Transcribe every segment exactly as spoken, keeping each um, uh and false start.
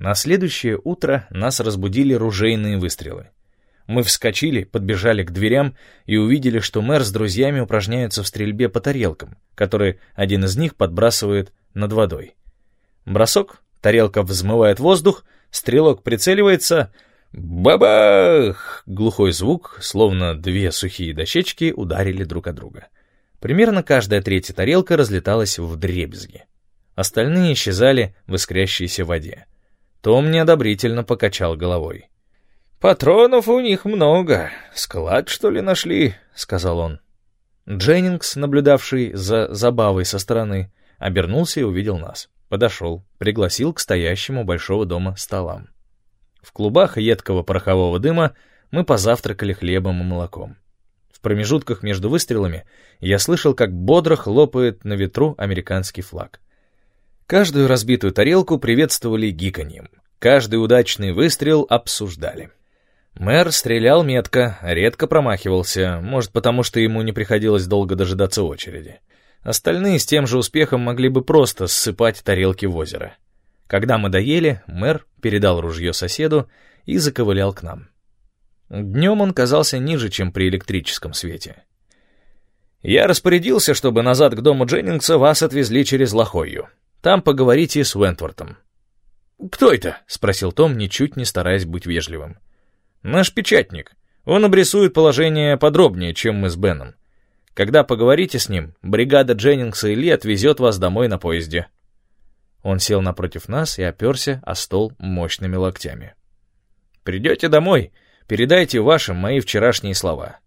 На следующее утро нас разбудили ружейные выстрелы. Мы вскочили, подбежали к дверям и увидели, что мэр с друзьями упражняются в стрельбе по тарелкам, которые один из них подбрасывает над водой. Бросок, тарелка взмывает воздух, стрелок прицеливается. Бабах! Глухой звук, словно две сухие дощечки ударили друг о друга. Примерно каждая третья тарелка разлеталась вдребезги. Остальные исчезали в искрящейся воде. Том неодобрительно покачал головой. «Патронов у них много. Склад, что ли, нашли?» — сказал он. Дженнингс, наблюдавший за забавой со стороны, обернулся и увидел нас. Подошел, пригласил к стоящему у большого дома столам. В клубах едкого порохового дыма мы позавтракали хлебом и молоком. В промежутках между выстрелами я слышал, как бодро хлопает на ветру американский флаг. Каждую разбитую тарелку приветствовали гиканьем. Каждый удачный выстрел обсуждали. Мэр стрелял метко, редко промахивался, может, потому что ему не приходилось долго дожидаться очереди. Остальные с тем же успехом могли бы просто ссыпать тарелки в озеро. Когда мы доели, мэр передал ружье соседу и заковылял к нам. Днем он казался ниже, чем при электрическом свете. «Я распорядился, чтобы назад к дому Дженнингса вас отвезли через Лохойю. Там поговорите с Уэнтвортом». «Кто это?» — спросил Том, ничуть не стараясь быть вежливым. «Наш печатник. Он обрисует положение подробнее, чем мы с Беном. Когда поговорите с ним, бригада Дженнингса и Ли отвезет вас домой на поезде». Он сел напротив нас и оперся о стол мощными локтями. «Придете домой, передайте вашим мои вчерашние слова».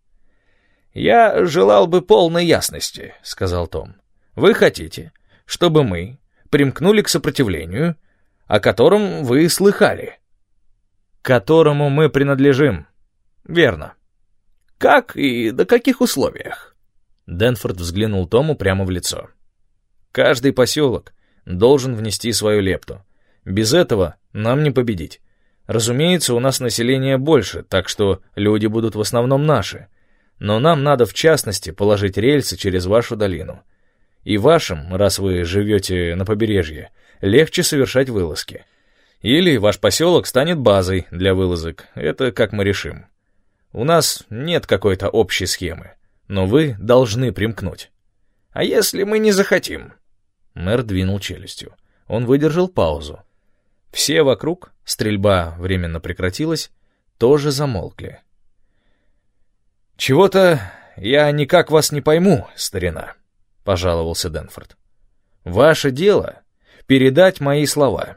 «Я желал бы полной ясности», — сказал Том. «Вы хотите, чтобы мы примкнули к сопротивлению, о котором вы слыхали?» «К которому мы принадлежим». «Верно». «Как и на каких условиях?» Дэнфорд взглянул Тому прямо в лицо. «Каждый поселок должен внести свою лепту. Без этого нам не победить. Разумеется, у нас население больше, так что люди будут в основном наши. Но нам надо в частности положить рельсы через вашу долину. И вашим, раз вы живете на побережье, легче совершать вылазки. Или ваш поселок станет базой для вылазок, это как мы решим. У нас нет какой-то общей схемы, но вы должны примкнуть». «А если мы не захотим?» Мэр двинул челюстью. Он выдержал паузу. Все вокруг, стрельба временно прекратилась, тоже замолкли. «Чего-то я никак вас не пойму, старина», — пожаловался Дэнфорд. «Ваше дело — передать мои слова».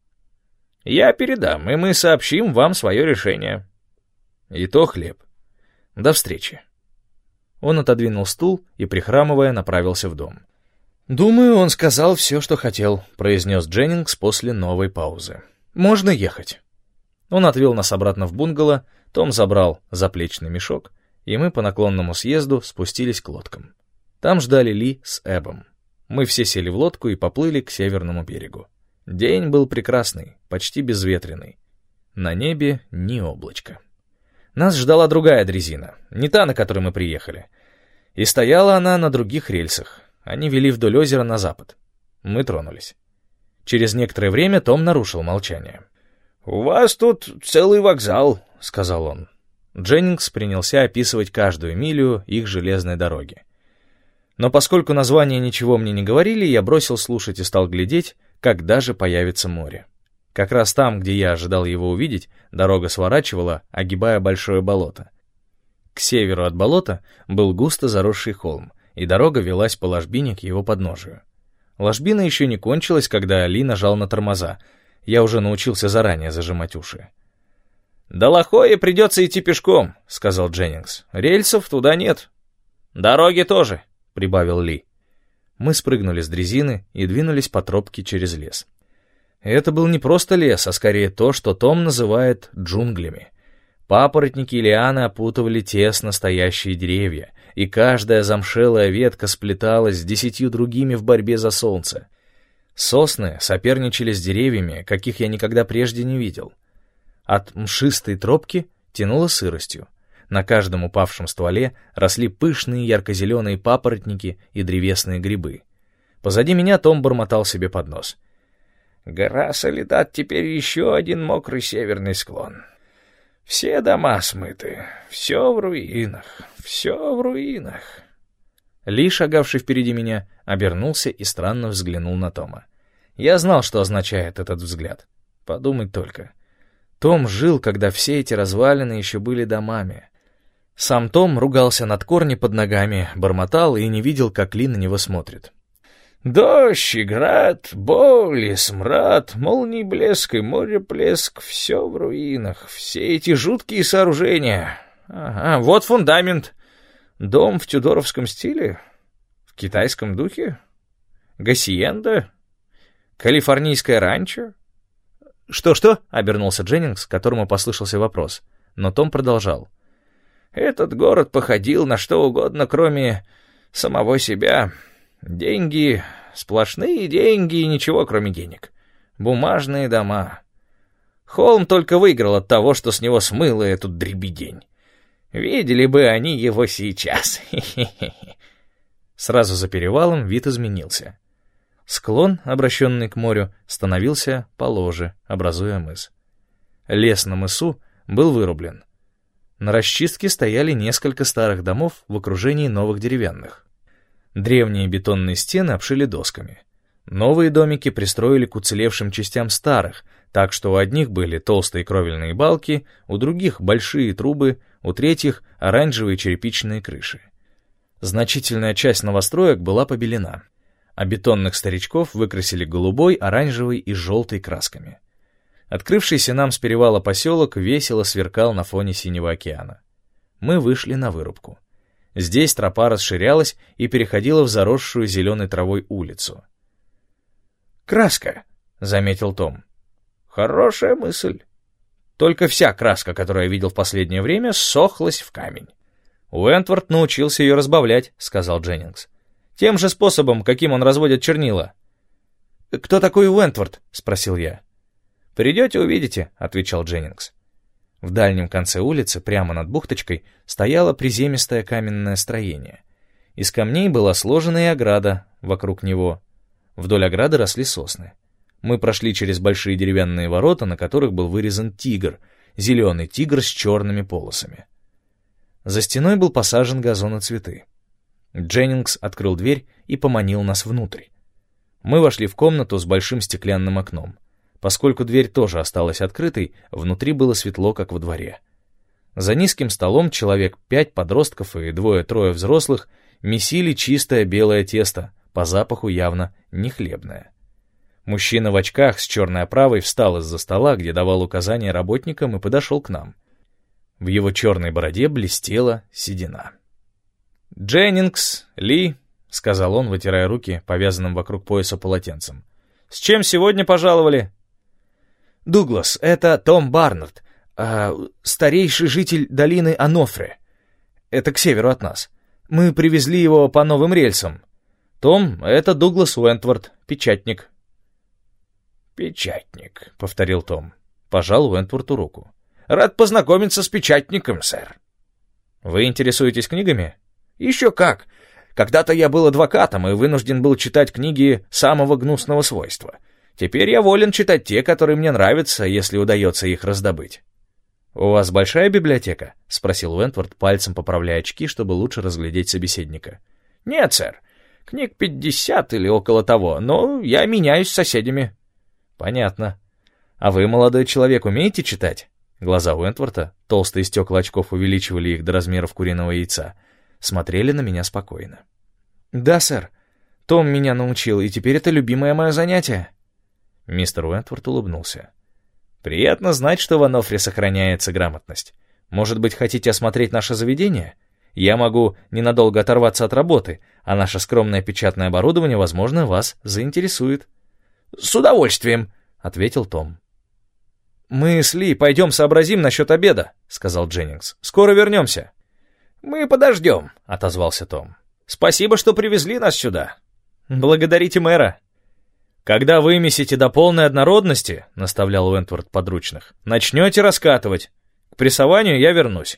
«Я передам, и мы сообщим вам свое решение». «И то хлеб. До встречи». Он отодвинул стул и, прихрамывая, направился в дом. «Думаю, он сказал все, что хотел», — произнес Дженнингс после новой паузы. «Можно ехать». Он отвел нас обратно в бунгало, Том забрал заплечный мешок, и мы по наклонному съезду спустились к лодкам. Там ждали Ли с Эбом. Мы все сели в лодку и поплыли к северному берегу. День был прекрасный, почти безветренный. На небе ни облачка. Нас ждала другая дрезина, не та, на которой мы приехали. И стояла она на других рельсах. Они вели вдоль озера на запад. Мы тронулись. Через некоторое время Том нарушил молчание. «У вас тут целый вокзал», — сказал он. Дженнингс принялся описывать каждую милю их железной дороги. Но поскольку названия ничего мне не говорили, я бросил слушать и стал глядеть, когда же появится море. Как раз там, где я ожидал его увидеть, дорога сворачивала, огибая большое болото. К северу от болота был густо заросший холм, и дорога велась по ложбине к его подножию. Ложбина еще не кончилась, когда Ли нажал на тормоза. Я уже научился заранее зажимать уши. «До Лохойи придется идти пешком», — сказал Дженнингс. «Рельсов туда нет». «Дороги тоже», — прибавил Ли. Мы спрыгнули с дрезины и двинулись по тропке через лес. Это был не просто лес, а скорее то, что Том называет джунглями. Папоротники и лианы опутывали тесно стоящие деревья, и каждая замшелая ветка сплеталась с десятью другими в борьбе за солнце. Сосны соперничали с деревьями, каких я никогда прежде не видел. От мшистой тропки тянуло сыростью. На каждом упавшем стволе росли пышные ярко-зеленые папоротники и древесные грибы. Позади меня Том бормотал себе под нос. Гора Солидат теперь еще один мокрый северный склон. Все дома смыты, все в руинах, все в руинах. Ли, шагавший впереди меня, обернулся и странно взглянул на Тома. Я знал, что означает этот взгляд. Подумать только. Том жил, когда все эти развалины еще были домами. Сам Том ругался над корни под ногами, бормотал и не видел, как Ли на него смотрит. Дождь и град, боль и смрад, молний блеск и море плеск, все в руинах, все эти жуткие сооружения. Ага, вот фундамент. Дом в тюдоровском стиле? В китайском духе? Гассиенда? Калифорнийское ранчо? «Что-что?» — обернулся Дженнингс, которому послышался вопрос. Но Том продолжал. «Этот город походил на что угодно, кроме самого себя. Деньги, сплошные деньги и ничего, кроме денег. Бумажные дома. Холм только выиграл от того, что с него смыло эту дребедень. Видели бы они его сейчас. Сразу за перевалом вид изменился. Склон, обращенный к морю, становился положе, образуя мыс. Лес на мысу был вырублен. На расчистке стояли несколько старых домов в окружении новых деревянных. Древние бетонные стены обшили досками. Новые домики пристроили к уцелевшим частям старых, так что у одних были толстые кровельные балки, у других большие трубы, у третьих оранжевые черепичные крыши. Значительная часть новостроек была побелена, а бетонных старичков выкрасили голубой, оранжевой и желтой красками. Открывшийся нам с перевала поселок весело сверкал на фоне синего океана. Мы вышли на вырубку. Здесь тропа расширялась и переходила в заросшую зеленой травой улицу. «Краска», — заметил Том. «Хорошая мысль. Только вся краска, которую я видел в последнее время, сохлась в камень». «Уэнтворт научился ее разбавлять», — сказал Дженнингс. «Тем же способом, каким он разводит чернила». «Кто такой Уэнтворт?» — спросил я. «Придете, увидите», — отвечал Дженнингс. В дальнем конце улицы, прямо над бухточкой, стояло приземистое каменное строение. Из камней была сложена и ограда вокруг него. Вдоль ограды росли сосны. Мы прошли через большие деревянные ворота, на которых был вырезан тигр, зеленый тигр с черными полосами. За стеной был посажен газон и цветы. Дженнингс открыл дверь и поманил нас внутрь. Мы вошли в комнату с большим стеклянным окном. Поскольку дверь тоже осталась открытой, внутри было светло, как во дворе. За низким столом человек пять подростков и двое-трое взрослых месили чистое белое тесто, по запаху явно не хлебное. Мужчина в очках с черной оправой встал из-за стола, где давал указания работникам, и подошел к нам. В его черной бороде блестела седина. «Дженнингс, Ли», — сказал он, вытирая руки повязанным вокруг пояса полотенцем. «С чем сегодня пожаловали?» «Дуглас, это Том Барнард, э, старейший житель долины Анофре. Это к северу от нас. Мы привезли его по новым рельсам. Том, это Дуглас Уэнтворт, печатник». «Печатник», — повторил Том. Пожал Уэнтворту руку. «Рад познакомиться с печатником, сэр». «Вы интересуетесь книгами?» «Еще как. Когда-то я был адвокатом и вынужден был читать книги самого гнусного свойства. Теперь я волен читать те, которые мне нравятся, если удается их раздобыть». «У вас большая библиотека?» — спросил Уэнтворт, пальцем поправляя очки, чтобы лучше разглядеть собеседника. «Нет, сэр. Книг пятьдесят или около того, но я меняюсь с соседями». «Понятно. А вы, молодой человек, умеете читать?» Глаза Уэнтворта, толстые стекла очков увеличивали их до размеров куриного яйца, смотрели на меня спокойно. «Да, сэр. Том меня научил, и теперь это любимое мое занятие». Мистер Уэнтворт улыбнулся. «Приятно знать, что в Анофре сохраняется грамотность. Может быть, хотите осмотреть наше заведение? Я могу ненадолго оторваться от работы, а наше скромное печатное оборудование, возможно, вас заинтересует». «С удовольствием», — ответил Том. «Мы с Ли пойдем сообразим насчет обеда», — сказал Дженнингс. «Скоро вернемся». «Мы подождем», — отозвался Том. «Спасибо, что привезли нас сюда». «Благодарите мэра». «Когда вымесите до полной однородности, — наставлял Уэнтворт подручных, — начнете раскатывать. К прессованию я вернусь».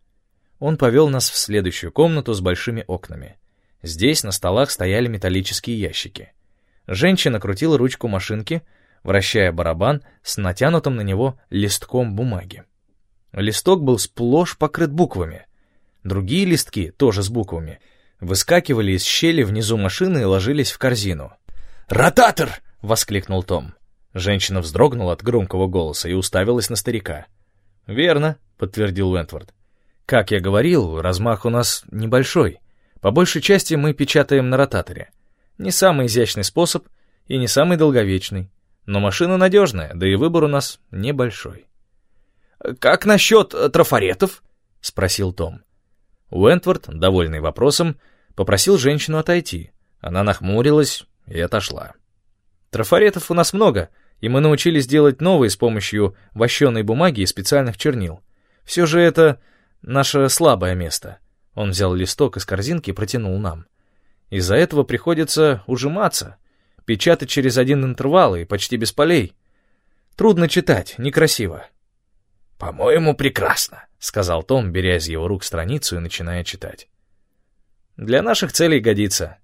Он повел нас в следующую комнату с большими окнами. Здесь на столах стояли металлические ящики. Женщина крутила ручку машинки, вращая барабан с натянутым на него листком бумаги. Листок был сплошь покрыт буквами. Другие листки, тоже с буквами, выскакивали из щели внизу машины и ложились в корзину. «Ротатор!» — воскликнул Том. Женщина вздрогнула от громкого голоса и уставилась на старика. «Верно», — подтвердил Уэнтворд. «Как я говорил, размах у нас небольшой. По большей части мы печатаем на ротаторе. Не самый изящный способ и не самый долговечный. Но машина надежная, да и выбор у нас небольшой». «Как насчет трафаретов?» — спросил Том. Уэнтворд, довольный вопросом, попросил женщину отойти. Она нахмурилась и отошла. «Трафаретов у нас много, и мы научились делать новые с помощью вощеной бумаги и специальных чернил. Все же это наше слабое место». Он взял листок из корзинки и протянул нам. «Из-за этого приходится ужиматься, печатать через один интервал и почти без полей. Трудно читать, некрасиво». «По-моему, прекрасно», — сказал Том, беря из его рук страницу и начиная читать. «Для наших целей годится».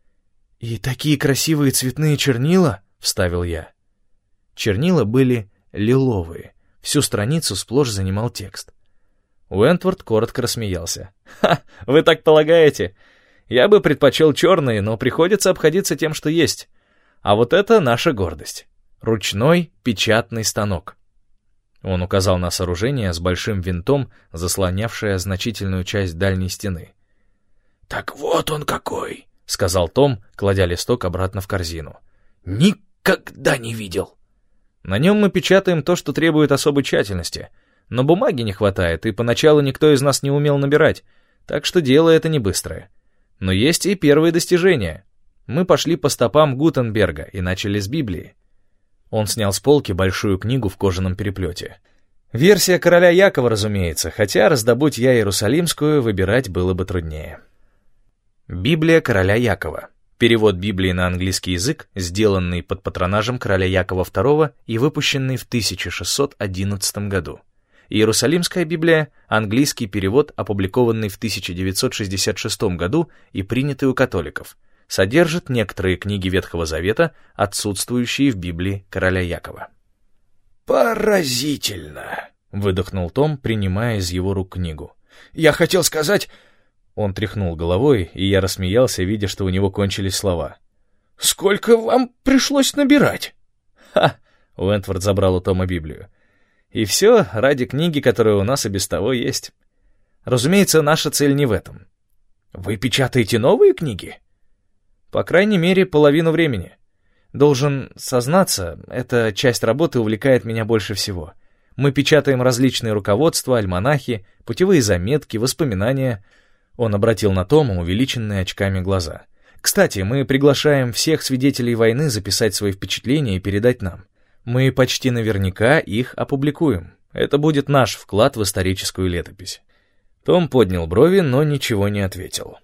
«И такие красивые цветные чернила?» — вставил я. Чернила были лиловые, всю страницу сплошь занимал текст. Уэнтворд коротко рассмеялся. «Ха, вы так полагаете? Я бы предпочел черные, но приходится обходиться тем, что есть. А вот это наша гордость. Ручной печатный станок». Он указал на сооружение с большим винтом, заслонявшее значительную часть дальней стены. «Так вот он какой!» — сказал Том, кладя листок обратно в корзину. «Никогда не видел!» «На нем мы печатаем то, что требует особой тщательности, но бумаги не хватает, и поначалу никто из нас не умел набирать, так что дело это не быстрое. Но есть и первые достижения. Мы пошли по стопам Гутенберга и начали с Библии». Он снял с полки большую книгу в кожаном переплете. Версия короля Якова, разумеется, хотя раздобудь я Иерусалимскую, выбирать было бы труднее. Библия короля Якова. Перевод Библии на английский язык, сделанный под патронажем короля Якова второго и выпущенный в тысяча шестьсот одиннадцатом году. Иерусалимская Библия, английский перевод, опубликованный в тысяча девятьсот шестьдесят шестом году и принятый у католиков, содержит некоторые книги Ветхого Завета, отсутствующие в Библии короля Якова. «Поразительно!» — выдохнул Том, принимая из его рук книгу. «Я хотел сказать...» Он тряхнул головой, и я рассмеялся, видя, что у него кончились слова. «Сколько вам пришлось набирать?» «Ха!» — Уэнтворд забрал у Тома Библию. «И все ради книги, которая у нас и без того есть. Разумеется, наша цель не в этом». «Вы печатаете новые книги?» По крайней мере, половину времени. Должен сознаться, эта часть работы увлекает меня больше всего. Мы печатаем различные руководства, альманахи, путевые заметки, воспоминания. Он обратил на Тома увеличенные очками глаза. Кстати, мы приглашаем всех свидетелей войны записать свои впечатления и передать нам. Мы почти наверняка их опубликуем. Это будет наш вклад в историческую летопись. Том поднял брови, но ничего не ответил.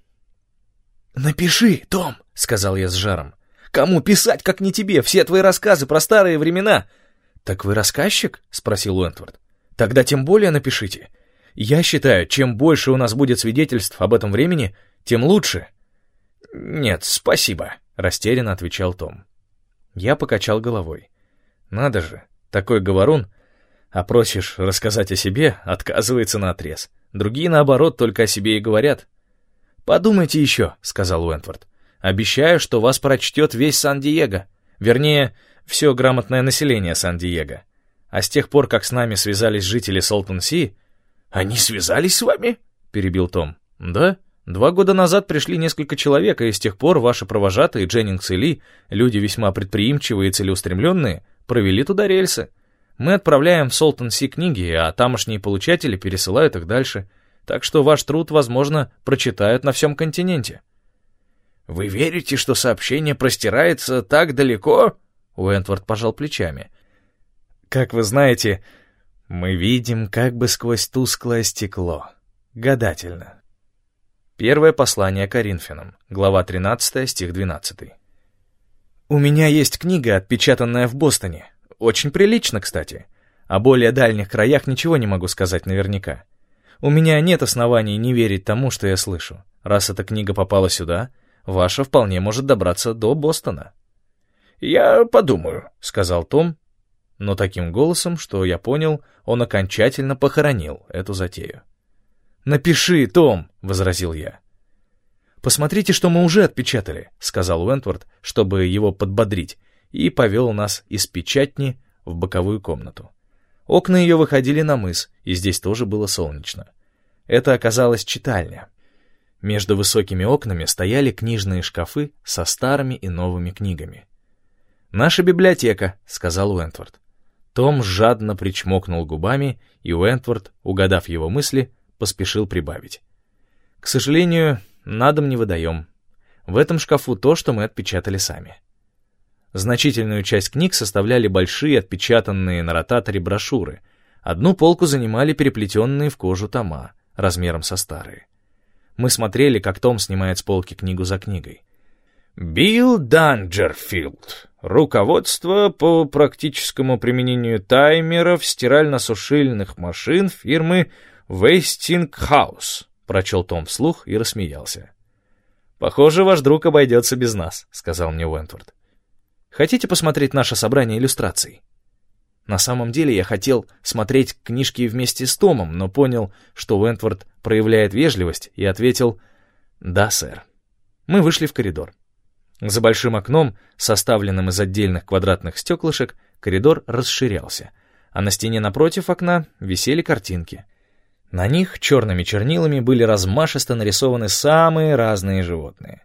«Напиши, Том», — сказал я с жаром. «Кому писать, как не тебе? Все твои рассказы про старые времена». «Так вы рассказчик?» — спросил Уэнтворд. «Тогда тем более напишите. Я считаю, чем больше у нас будет свидетельств об этом времени, тем лучше». «Нет, спасибо», — растерянно отвечал Том. Я покачал головой. «Надо же, такой говорун, а просишь рассказать о себе, отказывается наотрез. Другие, наоборот, только о себе и говорят». «Подумайте еще», — сказал Уэнтворд. «Обещаю, что вас прочтет весь Сан-Диего. Вернее, все грамотное население Сан-Диего. А с тех пор, как с нами связались жители Солтон-Си...» «Они связались с вами?» — перебил Том. «Да. Два года назад пришли несколько человек, и с тех пор ваши провожатые, Дженнингс и Ли, люди весьма предприимчивые и целеустремленные, провели туда рельсы. Мы отправляем в Солтон-Си книги, а тамошние получатели пересылают их дальше. Так что ваш труд, возможно, прочитают на всем континенте». «Вы верите, что сообщение простирается так далеко?» Уэнтворд пожал плечами. «Как вы знаете, мы видим как бы сквозь тусклое стекло. Гадательно». Первое послание Коринфянам, глава тринадцатая, стих двенадцатый. «У меня есть книга, отпечатанная в Бостоне. Очень прилично, кстати. О более дальних краях ничего не могу сказать наверняка. У меня нет оснований не верить тому, что я слышу. Раз эта книга попала сюда, ваша вполне может добраться до Бостона». «Я подумаю», — сказал Том, но таким голосом, что я понял, он окончательно похоронил эту затею. «Напиши, Том», — возразил я. «Посмотрите, что мы уже отпечатали», — сказал Уэнтворд, чтобы его подбодрить, и повел нас из печатни в боковую комнату. Окна ее выходили на мыс, и здесь тоже было солнечно. Это оказалась читальня. Между высокими окнами стояли книжные шкафы со старыми и новыми книгами. «Наша библиотека», — сказал Уэнтворд. Том жадно причмокнул губами, и Уэнтворд, угадав его мысли, поспешил прибавить. «К сожалению, на дом не выдаем. В этом шкафу то, что мы отпечатали сами». Значительную часть книг составляли большие отпечатанные на ротаторе брошюры. Одну полку занимали переплетенные в кожу тома, размером со старые. Мы смотрели, как Том снимает с полки книгу за книгой. «Билл Данджерфилд. Руководство по практическому применению таймеров стирально-сушильных машин фирмы Westinghouse», — прочел Том вслух и рассмеялся. «Похоже, ваш друг обойдется без нас», — сказал мне Уэнтворд. «Хотите посмотреть наше собрание иллюстраций?» На самом деле я хотел смотреть книжки вместе с Томом, но понял, что Уэнтворд проявляет вежливость, и ответил «Да, сэр». Мы вышли в коридор. За большим окном, составленным из отдельных квадратных стеклышек, коридор расширялся, а на стене напротив окна висели картинки. На них черными чернилами были размашисто нарисованы самые разные животные.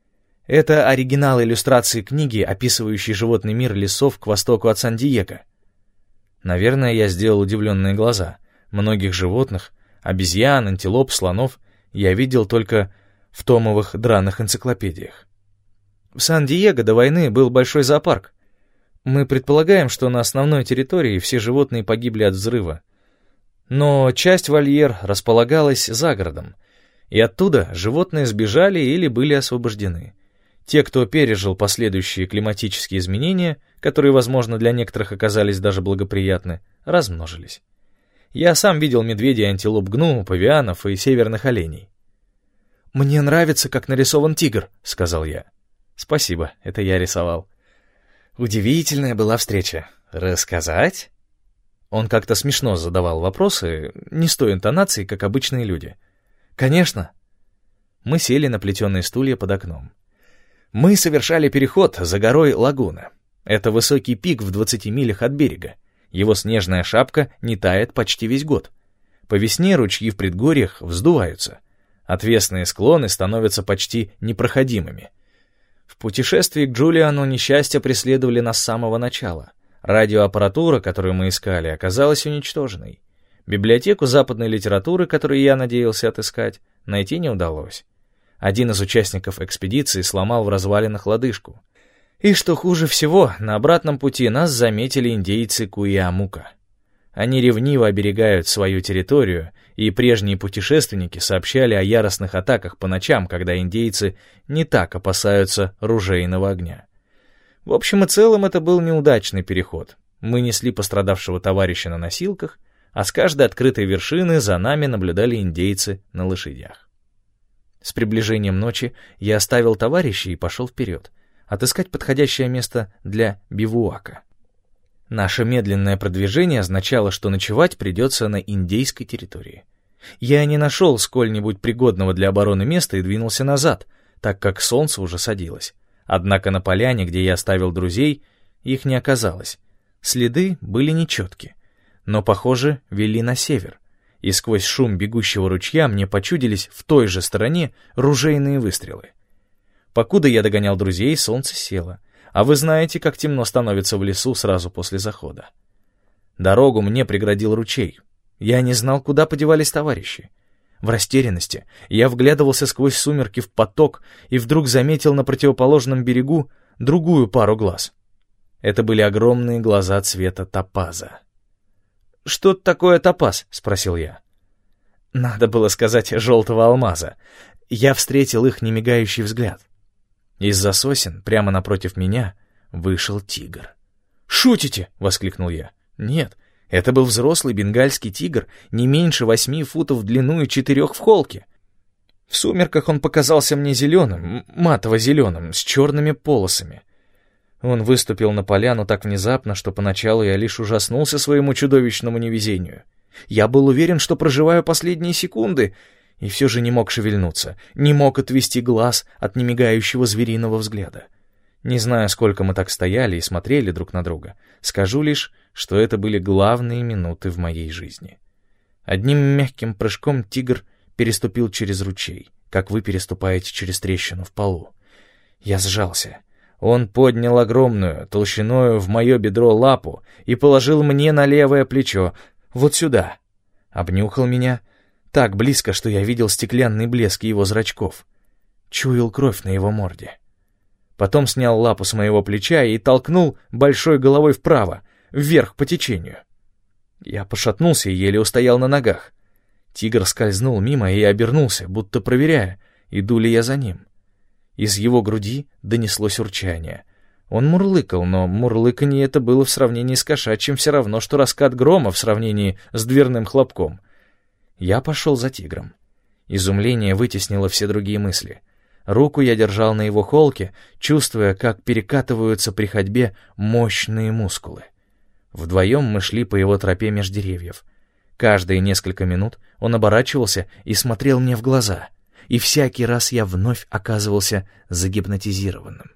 Это оригинал иллюстрации книги, описывающей животный мир лесов к востоку от Сан-Диего. Наверное, я сделал удивленные глаза. Многих животных, обезьян, антилоп, слонов, я видел только в томовых драных энциклопедиях. В Сан-Диего до войны был большой зоопарк. Мы предполагаем, что на основной территории все животные погибли от взрыва. Но часть вольер располагалась за городом, и оттуда животные сбежали или были освобождены. Те, кто пережил последующие климатические изменения, которые, возможно, для некоторых оказались даже благоприятны, размножились. Я сам видел медведей, антилоп гну, павианов и северных оленей. «Мне нравится, как нарисован тигр», — сказал я. «Спасибо, это я рисовал». Удивительная была встреча. «Рассказать?» Он как-то смешно задавал вопросы, не с той интонацией, как обычные люди. «Конечно». Мы сели на плетеные стулья под окном. Мы совершали переход за горой Лагуна. Это высокий пик в двадцати милях от берега. Его снежная шапка не тает почти весь год. По весне ручьи в предгорьях вздуваются. Отвесные склоны становятся почти непроходимыми. В путешествии к Джулиану несчастья преследовали нас с самого начала. Радиоаппаратура, которую мы искали, оказалась уничтоженной. Библиотеку западной литературы, которую я надеялся отыскать, найти не удалось. Один из участников экспедиции сломал в развалинах лодыжку. И что хуже всего, на обратном пути нас заметили индейцы Куиамука. Они ревниво оберегают свою территорию, и прежние путешественники сообщали о яростных атаках по ночам, когда индейцы не так опасаются ружейного огня. В общем и целом, это был неудачный переход. Мы несли пострадавшего товарища на носилках, а с каждой открытой вершины за нами наблюдали индейцы на лошадях. С приближением ночи я оставил товарища и пошел вперед, отыскать подходящее место для бивуака. Наше медленное продвижение означало, что ночевать придется на индейской территории. Я не нашел сколь-нибудь пригодного для обороны места и двинулся назад, так как солнце уже садилось. Однако на поляне, где я оставил друзей, их не оказалось. Следы были нечетки, но, похоже, вели на север. И сквозь шум бегущего ручья мне почудились в той же стороне ружейные выстрелы. Покуда я догонял друзей, солнце село, а вы знаете, как темно становится в лесу сразу после захода. Дорогу мне преградил ручей. Я не знал, куда подевались товарищи. В растерянности я вглядывался сквозь сумерки в поток и вдруг заметил на противоположном берегу другую пару глаз. Это были огромные глаза цвета топаза. «Что такое топаз?» — спросил я. Надо было сказать «желтого алмаза». Я встретил их немигающий взгляд. Из-за сосен, прямо напротив меня, вышел тигр. «Шутите?» — воскликнул я. «Нет, это был взрослый бенгальский тигр, не меньше восьми футов в длину и четырех в холке. В сумерках он показался мне зеленым, матово-зеленым, с черными полосами. Он выступил на поляну так внезапно, что поначалу я лишь ужаснулся своему чудовищному невезению. Я был уверен, что проживаю последние секунды, и все же не мог шевельнуться, не мог отвести глаз от немигающего звериного взгляда. Не знаю, сколько мы так стояли и смотрели друг на друга. Скажу лишь, что это были главные минуты в моей жизни. Одним мягким прыжком тигр переступил через ручей, как вы переступаете через трещину в полу. Я сжался. Он поднял огромную, толщиною в мое бедро лапу и положил мне на левое плечо, вот сюда. Обнюхал меня так близко, что я видел стеклянный блеск его зрачков. Чуял кровь на его морде. Потом снял лапу с моего плеча и толкнул большой головой вправо, вверх по течению. Я пошатнулся и еле устоял на ногах. Тигр скользнул мимо и обернулся, будто проверяя, иду ли я за ним. Из его груди донеслось урчание. Он мурлыкал, но мурлыканье это было в сравнении с кошачьим все равно, что раскат грома в сравнении с дверным хлопком. Я пошел за тигром. Изумление вытеснило все другие мысли. Руку я держал на его холке, чувствуя, как перекатываются при ходьбе мощные мускулы. Вдвоем мы шли по его тропе меж деревьев. Каждые несколько минут он оборачивался и смотрел мне в глаза, и всякий раз я вновь оказывался загипнотизированным.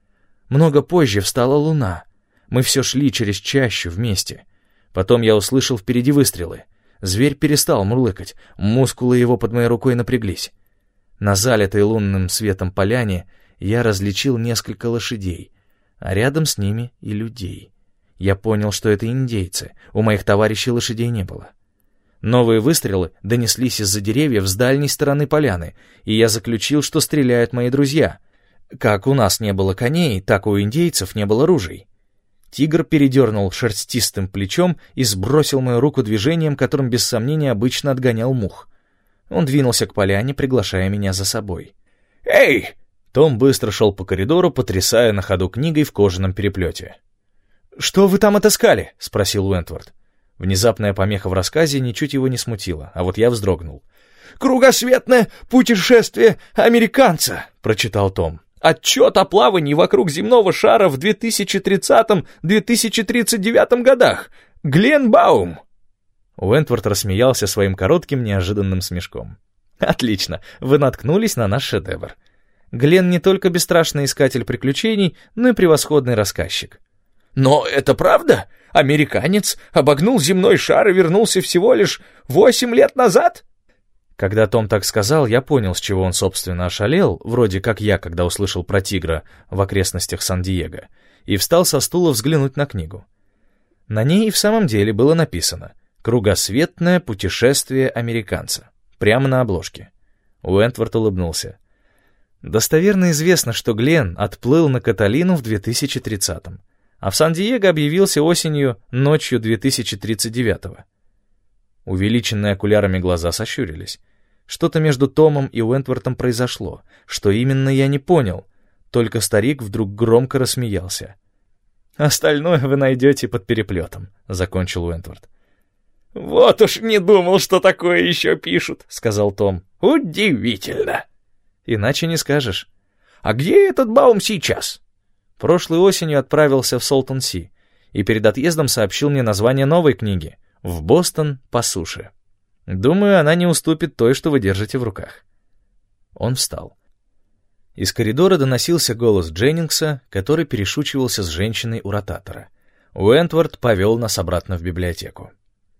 Много позже встала луна. Мы все шли через чащу вместе. Потом я услышал впереди выстрелы. Зверь перестал мурлыкать, мускулы его под моей рукой напряглись. На залитой лунным светом поляне я различил несколько лошадей, а рядом с ними и людей. Я понял, что это индейцы, у моих товарищей лошадей не было. Новые выстрелы донеслись из-за деревьев с дальней стороны поляны, и я заключил, что стреляют мои друзья. Как у нас не было коней, так у индейцев не было ружей. Тигр передернул шерстистым плечом и сбросил мою руку движением, которым без сомнения обычно отгонял мух. Он двинулся к поляне, приглашая меня за собой. «Эй!» Том быстро шел по коридору, потрясая на ходу книгой в кожаном переплете. «Что вы там отыскали?» — спросил Уэнтворд. Внезапная помеха в рассказе ничуть его не смутила, а вот я вздрогнул. «Кругосветное путешествие американца», — прочитал Том. «Отчет о плавании вокруг земного шара в две тысячи тридцатом — две тысячи тридцать девятом годах. Глен Баум». Уэнтворд рассмеялся своим коротким неожиданным смешком. «Отлично, вы наткнулись на наш шедевр. Глен не только бесстрашный искатель приключений, но и превосходный рассказчик». «Но это правда? Американец обогнул земной шар и вернулся всего лишь восемь лет назад?» Когда Том так сказал, я понял, с чего он, собственно, ошалел, вроде как я, когда услышал про тигра в окрестностях Сан-Диего, и встал со стула взглянуть на книгу. На ней и в самом деле было написано «Кругосветное путешествие американца». Прямо на обложке. Уэнтворд улыбнулся. Достоверно известно, что Глен отплыл на Каталину в две тысячи тридцатом, а в Сан-Диего объявился осенью, ночью две тысячи тридцать девятого. Увеличенные окулярами глаза сощурились. Что-то между Томом и Уэнтвортом произошло. Что именно, я не понял. Только старик вдруг громко рассмеялся. «Остальное вы найдете под переплетом», — закончил Уэнтворт. «Вот уж не думал, что такое еще пишут», — сказал Том. «Удивительно». «Иначе не скажешь». «А где этот Баум сейчас?» Прошлой осенью отправился в Солтон-Си и перед отъездом сообщил мне название новой книги «В Бостон по суше». Думаю, она не уступит той, что вы держите в руках. Он встал. Из коридора доносился голос Дженнингса, который перешучивался с женщиной у ротатора. Уэнтворд повел нас обратно в библиотеку.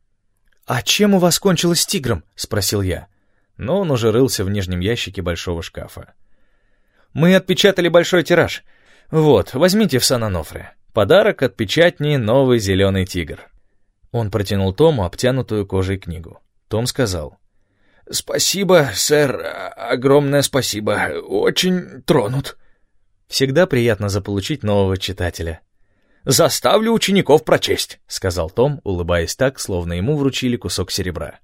«А чем у вас кончилось с тигром?» — спросил я. Но он уже рылся в нижнем ящике большого шкафа. «Мы отпечатали большой тираж. Вот, возьмите в Сан-Онофре. Подарок от печатни «Новый зеленый тигр». Он протянул Тому обтянутую кожей книгу. Том сказал: «Спасибо, сэр, огромное спасибо. Очень тронут». «Всегда приятно заполучить нового читателя». «Заставлю учеников прочесть», — сказал Том, улыбаясь так, словно ему вручили кусок серебра.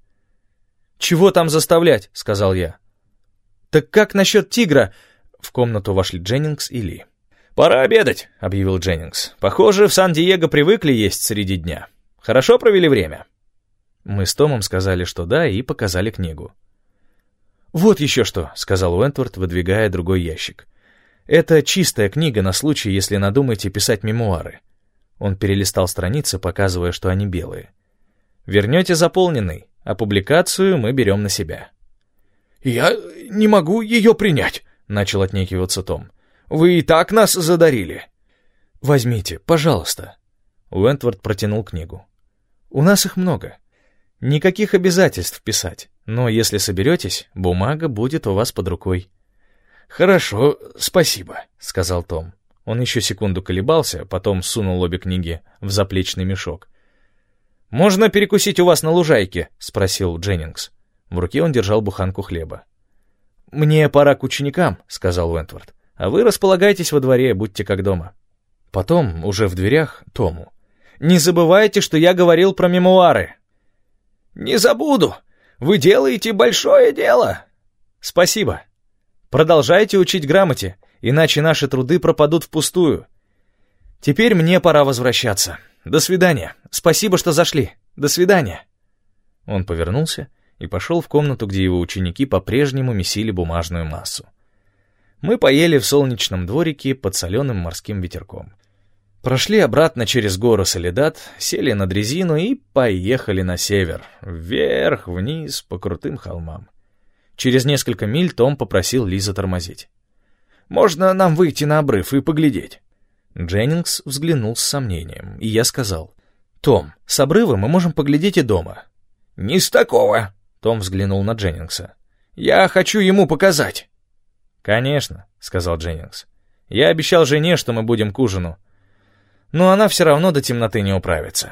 «Чего там заставлять?» — сказал я. «Так как насчет тигра?» В комнату вошли Дженнингс и Ли. «Пора обедать», — объявил Дженнингс. «Похоже, в Сан-Диего привыкли есть среди дня. Хорошо провели время?» Мы с Томом сказали, что да, и показали книгу. «Вот еще что», — сказал Уэнтворд, выдвигая другой ящик. Это чистая книга на случай, если надумаете писать мемуары». Он перелистал страницы, показывая, что они белые. «Вернете заполненный, а публикацию мы берем на себя». «Я не могу ее принять», — начал отнекиваться Том. «Вы и так нас задарили». «Возьмите, пожалуйста». Уэнтворд протянул книгу. «У нас их много. Никаких обязательств писать, но если соберетесь, бумага будет у вас под рукой». «Хорошо, спасибо», — сказал Том. Он еще секунду колебался, потом сунул обе книги в заплечный мешок. «Можно перекусить у вас на лужайке?» — спросил Дженнингс. В руке он держал буханку хлеба. «Мне пора к ученикам», — сказал Уэнтворд. «А вы располагайтесь во дворе, будьте как дома». Потом, уже в дверях, Тому. «Не забывайте, что я говорил про мемуары». «Не забуду. Вы делаете большое дело». «Спасибо. Продолжайте учить грамоте, иначе наши труды пропадут впустую. Теперь мне пора возвращаться. До свидания. Спасибо, что зашли. До свидания». Он повернулся и пошел в комнату, где его ученики по-прежнему месили бумажную массу. Мы поели в солнечном дворике под соленым морским ветерком. Прошли обратно через гору Соледад, сели на дрезину и поехали на север, вверх, вниз, по крутым холмам. Через несколько миль Том попросил Ли затормозить. «Можно нам выйти на обрыв и поглядеть?» Дженнингс взглянул с сомнением, и я сказал: «Том, с обрыва мы можем поглядеть и дома». «Не с такого», — Том взглянул на Дженнингса. «Я хочу ему показать». «Конечно», — сказал Дженнингс. «Я обещал жене, что мы будем к ужину. Но она все равно до темноты не управится».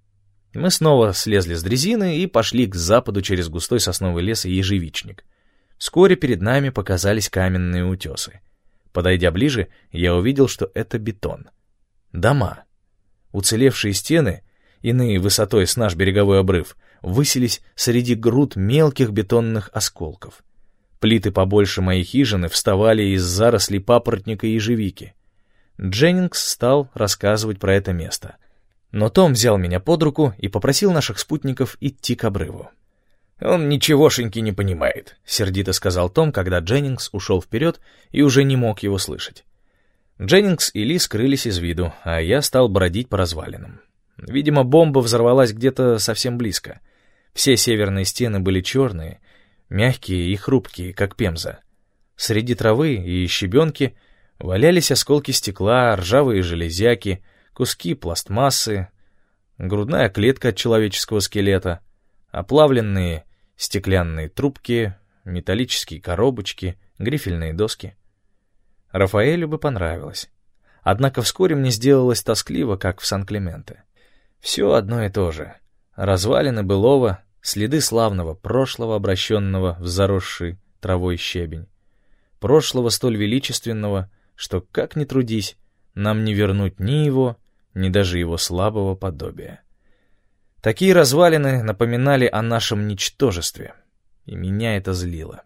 Мы снова слезли с дрезины и пошли к западу через густой сосновый лес и ежевичник. Вскоре перед нами показались каменные утесы. Подойдя ближе, я увидел, что это бетон. Дома. Уцелевшие стены, иные высотой с наш береговой обрыв, высились среди груд мелких бетонных осколков. Плиты побольше моей хижины вставали из зарослей папоротника и ежевики. Дженнингс стал рассказывать про это место. Но Том взял меня под руку и попросил наших спутников идти к обрыву. «Он ничегошеньки не понимает», — сердито сказал Том, когда Дженнингс ушел вперед и уже не мог его слышать. Дженнингс и Ли скрылись из виду, а я стал бродить по развалинам. Видимо, бомба взорвалась где-то совсем близко. Все северные стены были черные, мягкие и хрупкие, как пемза. Среди травы и щебенки валялись осколки стекла, ржавые железяки, куски пластмассы, грудная клетка от человеческого скелета, оплавленные стеклянные трубки, металлические коробочки, грифельные доски. Рафаэлю бы понравилось. Однако вскоре мне сделалось тоскливо, как в Сан-Клементе. Все одно и то же. Развалины былого, следы славного прошлого, обращенного в заросший травой щебень. Прошлого столь величественного, что, как ни трудись, нам не вернуть ни его, ни даже его слабого подобия. Такие развалины напоминали о нашем ничтожестве, и меня это злило.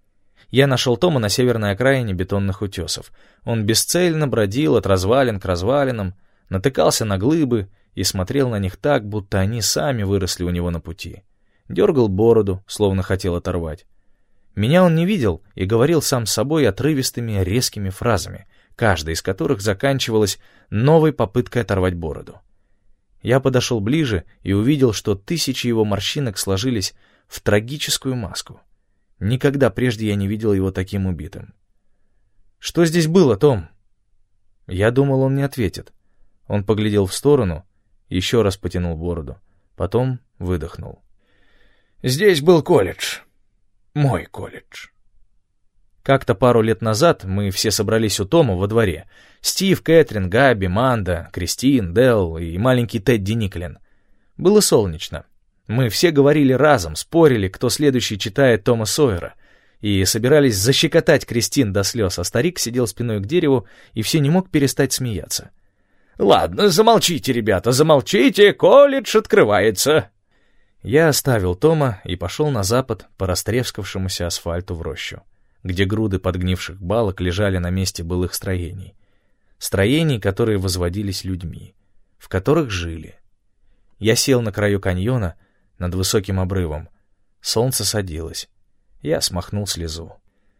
Я нашел Тома на северной окраине бетонных утесов. Он бесцельно бродил от развалин к развалинам, натыкался на глыбы и смотрел на них так, будто они сами выросли у него на пути. Дергал бороду, словно хотел оторвать. Меня он не видел и говорил сам с собой отрывистыми, резкими фразами, каждая из которых заканчивалась новой попыткой оторвать бороду. Я подошел ближе и увидел, что тысячи его морщинок сложились в трагическую маску. Никогда прежде я не видел его таким убитым. «Что здесь было, Том?» Я думал, он не ответит. Он поглядел в сторону, еще раз потянул бороду, потом выдохнул. «Здесь был колледж. Мой колледж». Как-то пару лет назад мы все собрались у Тома во дворе. Стив, Кэтрин, Габи, Манда, Кристин, Делл и маленький Тедди Никлин. Было солнечно. Мы все говорили разом, спорили, кто следующий читает Тома Сойера, и собирались защекотать Кристин до слез, а старик сидел спиной к дереву и все не мог перестать смеяться. «Ладно, замолчите, ребята, замолчите, колледж открывается!» Я оставил Тома и пошел на запад по растрескавшемуся асфальту в рощу, где груды подгнивших балок лежали на месте былых строений. Строений, которые возводились людьми, в которых жили. Я сел на краю каньона над высоким обрывом. Солнце садилось. Я смахнул слезу.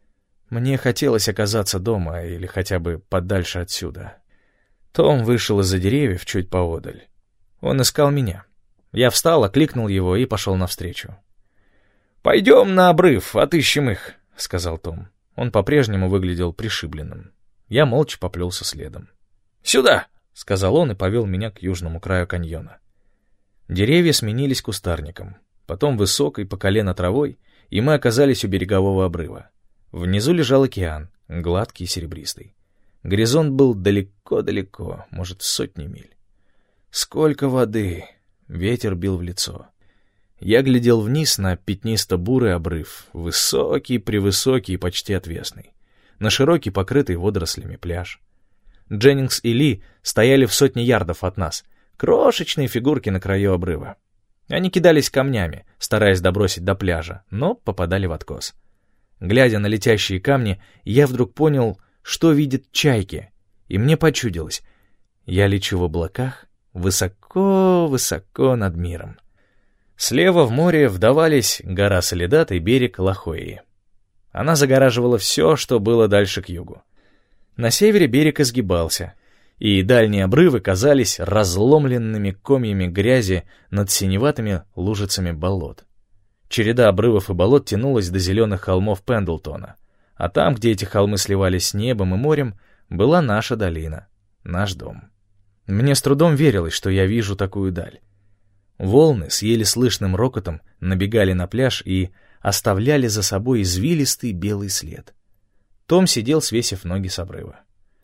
Мне хотелось оказаться дома или хотя бы подальше отсюда. Том вышел из-за деревьев чуть поодаль. Он искал меня. Я встал, окликнул его и пошел навстречу. «Пойдем на обрыв, отыщем их», — сказал Том. Он по-прежнему выглядел пришибленным. Я молча поплелся следом. «Сюда!» — сказал он и повел меня к южному краю каньона. Деревья сменились кустарником, потом высокой по колено травой, и мы оказались у берегового обрыва. Внизу лежал океан, гладкий и серебристый. Горизонт был далеко-далеко, может, сотни миль. Сколько воды! Ветер бил в лицо. Я глядел вниз на пятнисто-бурый обрыв, высокий-превысокий и почти отвесный, на широкий, покрытый водорослями пляж. Дженнингс и Ли стояли в сотне ярдов от нас, крошечные фигурки на краю обрыва. Они кидались камнями, стараясь добросить до пляжа, но попадали в откос. Глядя на летящие камни, я вдруг понял, что видят чайки, и мне почудилось. Я лечу в облаках высоко-высоко над миром. Слева в море вдавались гора Соледат и берег Лахои. Она загораживала все, что было дальше к югу. На севере берег изгибался, и дальние обрывы казались разломленными комьями грязи над синеватыми лужицами болот. Череда обрывов и болот тянулась до зеленых холмов Пендлтона, а там, где эти холмы сливались с небом и морем, была наша долина, наш дом. Мне с трудом верилось, что я вижу такую даль. Волны с еле слышным рокотом набегали на пляж и оставляли за собой извилистый белый след. Том сидел, свесив ноги с обрыва.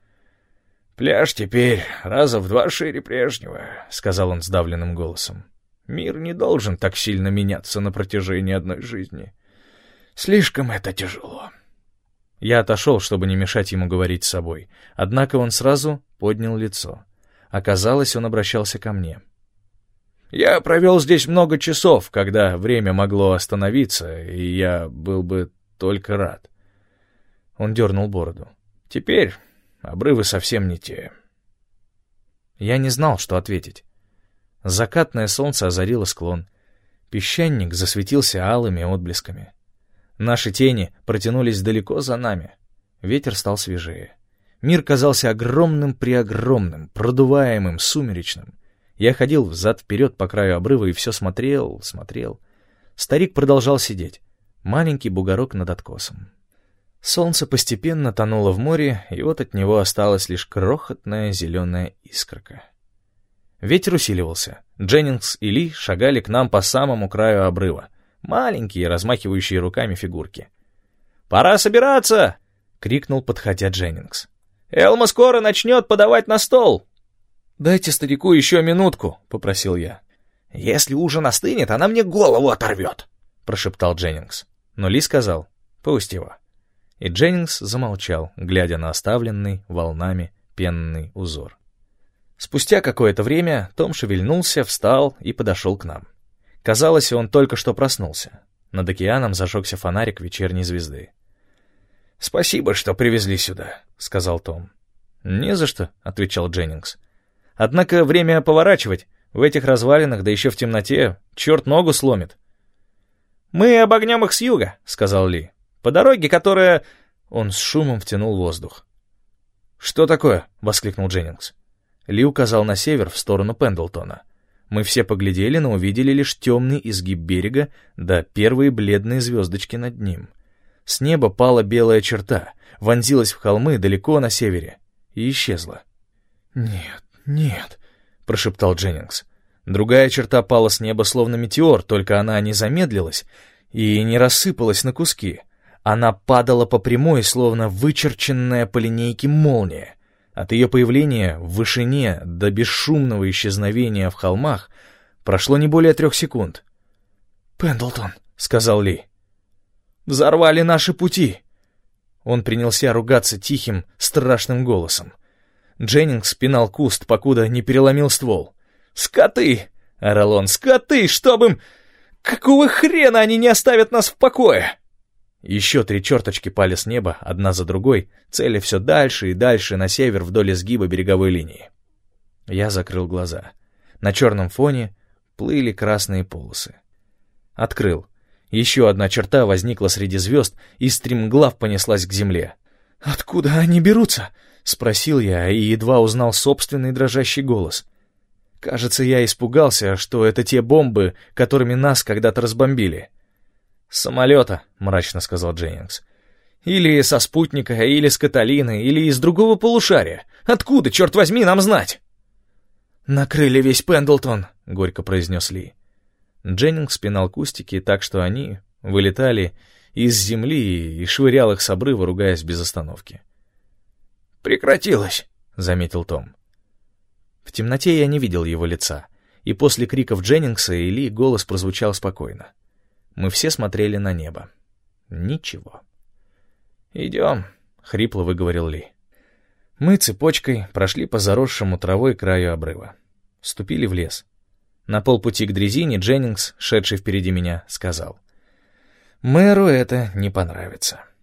«Пляж теперь раза в два шире прежнего», — сказал он сдавленным голосом. «Мир не должен так сильно меняться на протяжении одной жизни. Слишком это тяжело». Я отошел, чтобы не мешать ему говорить с собой, однако он сразу поднял лицо. Оказалось, он обращался ко мне. «Я провел здесь много часов, когда время могло остановиться, и я был бы только рад». Он дернул бороду. «Теперь обрывы совсем не те». Я не знал, что ответить. Закатное солнце озарило склон. Песчаник засветился алыми отблесками. Наши тени протянулись далеко за нами. Ветер стал свежее. Мир казался огромным-преогромным, продуваемым, сумеречным. Я ходил взад-вперед по краю обрыва и все смотрел, смотрел. Старик продолжал сидеть. Маленький бугорок над откосом. Солнце постепенно тонуло в море, и вот от него осталась лишь крохотная зеленая искорка. Ветер усиливался. Дженнингс и Ли шагали к нам по самому краю обрыва. Маленькие, размахивающие руками фигурки. «Пора собираться!» — крикнул, подходя Дженнингс. «Элма скоро начнет подавать на стол!» «Дайте старику еще минутку», — попросил я. «Если ужин остынет, она мне голову оторвет», — прошептал Дженнингс. Но Ли сказал: «Пусть его». И Дженнингс замолчал, глядя на оставленный волнами пенный узор. Спустя какое-то время Том шевельнулся, встал и подошел к нам. Казалось, он только что проснулся. Над океаном зажегся фонарик вечерней звезды. «Спасибо, что привезли сюда», — сказал Том. «Не за что», — отвечал Дженнингс. «Однако время поворачивать. В этих развалинах, да еще в темноте, черт ногу сломит». «Мы обогнем их с юга», — сказал Ли. «По дороге, которая...» Он с шумом втянул воздух. «Что такое?» — воскликнул Дженнингс. Ли указал на север, в сторону Пендлтона. Мы все поглядели, но увидели лишь темный изгиб берега, да первые бледные звездочки над ним. С неба пала белая черта, вонзилась в холмы далеко на севере и исчезла. «Нет, нет», — прошептал Дженнингс. Другая черта пала с неба словно метеор, только она не замедлилась и не рассыпалась на куски. Она падала по прямой, словно вычерченная по линейке молния. От ее появления в вышине до бесшумного исчезновения в холмах прошло не более трех секунд. «Пендлтон», — сказал Ли. «Взорвали наши пути!» Он принялся ругаться тихим, страшным голосом. Дженнингс пинал куст, покуда не переломил ствол. «Скоты!» — орал он. «Скоты! Чтоб им... Какого хрена они не оставят нас в покое?» Еще три черточки пали с неба, одна за другой, целя все дальше и дальше на север вдоль изгиба береговой линии. Я закрыл глаза. На черном фоне плыли красные полосы. Открыл. Еще одна черта возникла среди звезд и стремглав понеслась к земле. «Откуда они берутся?» — спросил я и едва узнал собственный дрожащий голос. Кажется, я испугался, что это те бомбы, которыми нас когда-то разбомбили. «С самолета», — мрачно сказал Дженнингс. «Или со спутника, или с Каталины, или из другого полушария. Откуда, черт возьми, нам знать?» «Накрыли весь Пендлтон», — горько произнес Ли. Дженнингс пинал кустики так, что они вылетали из земли и швырял их с обрыва, ругаясь без остановки. «Прекратилось», — заметил Том. В темноте я не видел его лица, и после криков Дженнингса и Ли голос прозвучал спокойно. Мы все смотрели на небо. Ничего. «Идем», — хрипло выговорил Ли. Мы цепочкой прошли по заросшему травой краю обрыва. Вступили в лес. На полпути к дрезине Дженнингс, шедший впереди меня, сказал: «Мэру это не понравится».